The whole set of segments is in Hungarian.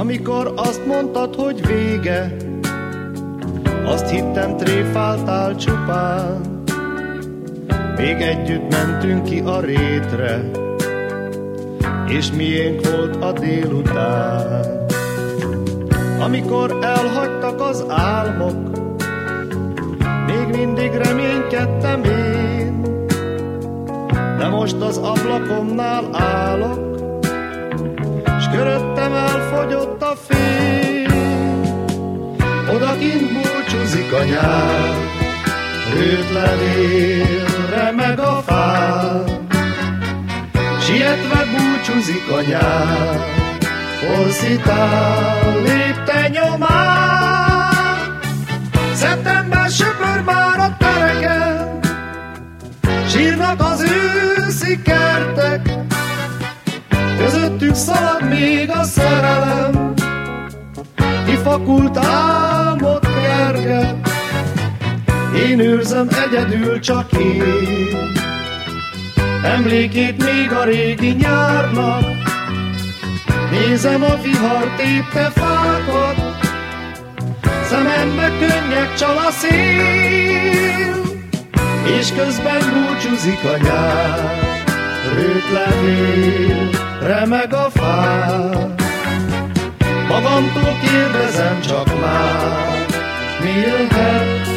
Amikor azt mondtad, hogy vége, azt hittem, tréfáltál csupán. Még együtt mentünk ki a rétre, és miénk volt a délután. Amikor elhagytak az álmok, még mindig reménykedtem én, de most az ablakomnál állok, s köröttem elfogyott a fény. Odakint búcsúzik a nyár, rőt levél, remeg a fán. Sietve búcsúzik a nyár, porszitál lépte nyomán. Szeptember söpör már a tereken, sírnak az őszi kertek, közöttük szalad még a szerelem, kifakult álmot kerget. Én őrzem egyedül csak én, emlékét még a régi nyárnak. Nézem a vihar tépte fákat, szemembe könnyek csal a szél, és közben búcsúzik a nyár, rőt levél, remeg a fán. Magamtól kérdezem csak már, mi jöhet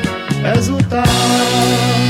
ezután.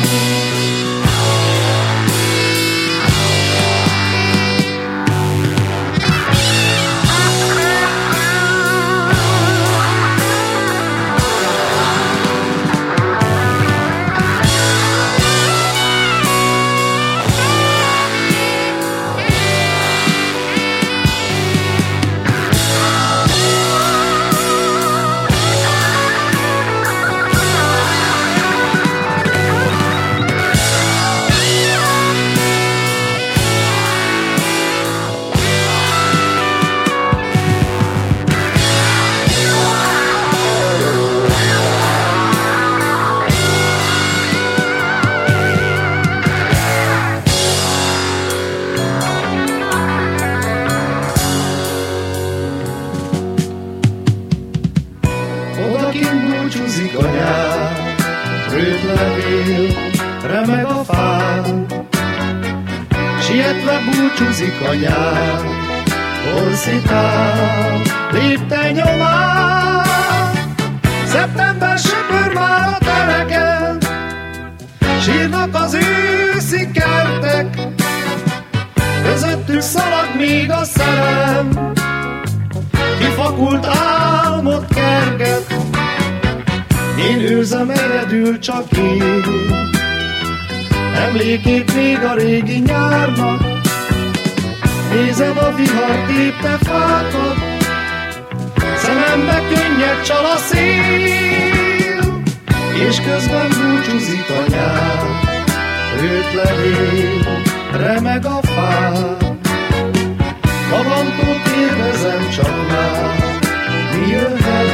Búcsúzik a nyár, rőt levél, remeg a fán. Sietve búcsúzik a nyár, porszitál lépte nyomán. Szeptember söpör már a tereken, sírnak az őszi kertek, közöttük szalad még a szerelem, kifakult álmot kerget. Én őrzem egyedül csak én, emlékét még a régi nyárnak. Nézem a vihar tépte fákat, szemembe könnyek csal a szél, és közben búcsúzik a nyár, rőt levél, remeg a fán. Magamtól kérdezem csak már, mi jöhet